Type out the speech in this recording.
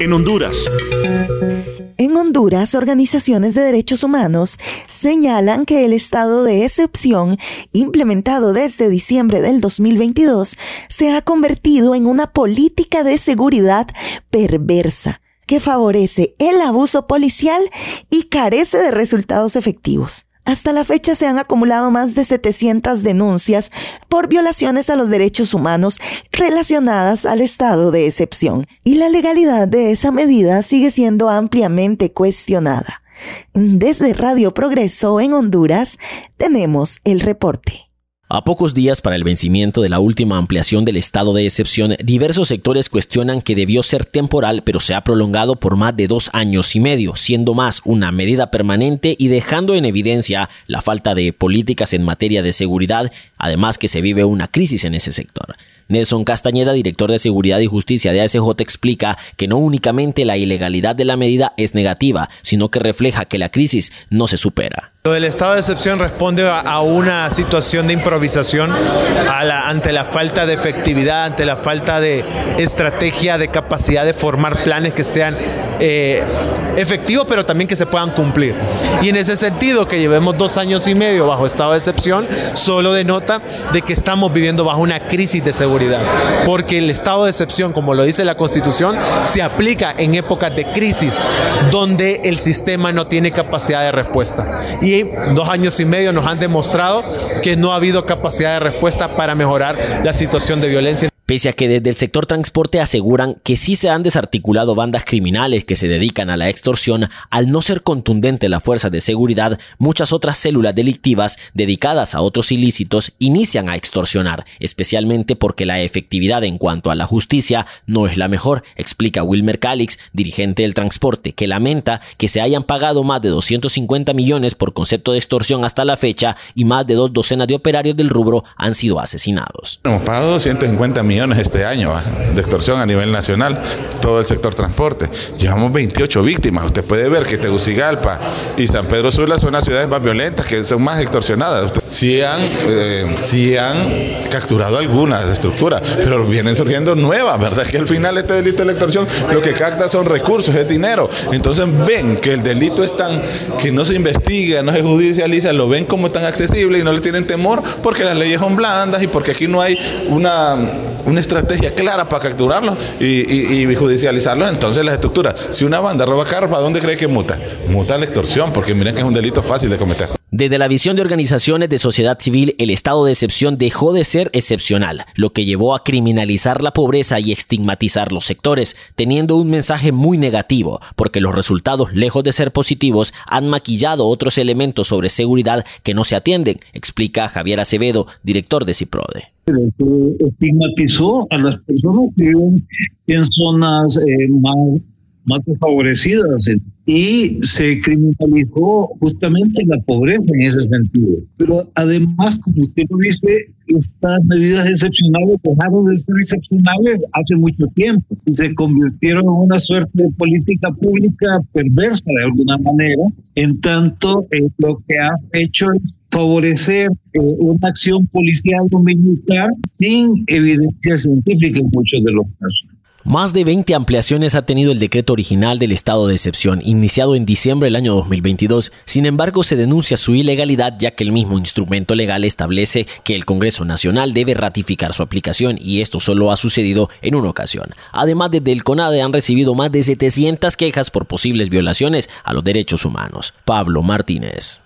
en Honduras. En Honduras, organizaciones de derechos humanos señalan que el estado de excepción, implementado desde diciembre del 2022, se ha convertido en una política de seguridad perversa que favorece el abuso policial y carece de resultados efectivos. Hasta la fecha se han acumulado más de 700 denuncias por violaciones a los derechos humanos relacionadas al estado de excepción, y la legalidad de esa medida sigue siendo ampliamente cuestionada. Desde Radio Progreso en Honduras tenemos el reporte. A pocos días para el vencimiento de la última ampliación del estado de excepción, diversos sectores cuestionan que debió ser temporal, pero se ha prolongado por más de 2 años y medio, siendo más una medida permanente y dejando en evidencia la falta de políticas en materia de seguridad, además que se vive una crisis en ese sector. Nelson Castañeda, director de Seguridad y Justicia de ASJ, explica que no únicamente la ilegalidad de la medida es negativa, sino que refleja que la crisis no se supera. El estado de excepción responde a una situación de improvisación ante la falta de efectividad, ante la falta de estrategia, de capacidad de formar planes que sean efectivos, pero también que se puedan cumplir. Y en ese sentido, que llevemos 2 años y medio bajo estado de excepción, solo denota de que estamos viviendo bajo una crisis de seguridad, porque el estado de excepción, como lo dice la Constitución, se aplica en épocas de crisis, donde el sistema no tiene capacidad de respuesta. Y 2 años y medio nos han demostrado que no ha habido capacidad de respuesta para mejorar la situación de violencia. Pese a que desde el sector transporte aseguran que sí se han desarticulado bandas criminales que se dedican a la extorsión, al no ser contundente la fuerza de seguridad, muchas otras células delictivas dedicadas a otros ilícitos inician a extorsionar, especialmente porque la efectividad en cuanto a la justicia no es la mejor, explica Wilmer Calix, dirigente del transporte, que lamenta que se hayan pagado más de 250 millones por concepto de extorsión hasta la fecha y más de 2 docenas de operarios del rubro han sido asesinados. Hemos pagado 250 millones este año de extorsión a nivel nacional, todo el sector transporte. Llevamos 28 víctimas. Usted puede ver que Tegucigalpa y San Pedro Sula son las ciudades más violentas, que son más extorsionadas. Sí han capturado algunas estructuras, pero vienen surgiendo nuevas, ¿verdad? Que al final este delito de la extorsión lo que capta son recursos, es dinero. Entonces ven que el delito es tan, que no se investiga, no se judicializa, lo ven como tan accesible y no le tienen temor porque las leyes son blandas y porque aquí no hay una estrategia clara para capturarlos y judicializarlos. Entonces las estructuras, si una banda roba carros, ¿para dónde cree que muta? Muta la extorsión, porque miren que es un delito fácil de cometer. Desde la visión de organizaciones de sociedad civil, el estado de excepción dejó de ser excepcional, lo que llevó a criminalizar la pobreza y estigmatizar los sectores, teniendo un mensaje muy negativo, porque los resultados, lejos de ser positivos, han maquillado otros elementos sobre seguridad que no se atienden, explica Javier Acevedo, director de CIPRODE. Se estigmatizó a las personas que viven en zonas más desfavorecidas y se criminalizó justamente la pobreza en ese sentido. Pero además, como usted lo dice, estas medidas excepcionales dejaron de ser excepcionales hace mucho tiempo y se convirtieron en una suerte de política pública perversa de alguna manera, en tanto lo que ha hecho es favorecer una acción policial o militar sin evidencia científica en muchos de los casos. Más de 20 ampliaciones ha tenido el decreto original del estado de excepción, iniciado en diciembre del año 2022. Sin embargo, se denuncia su ilegalidad, ya que el mismo instrumento legal establece que el Congreso Nacional debe ratificar su aplicación, y esto solo ha sucedido en una ocasión. Además, desde el CONADE han recibido más de 700 quejas por posibles violaciones a los derechos humanos. Pablo Martínez.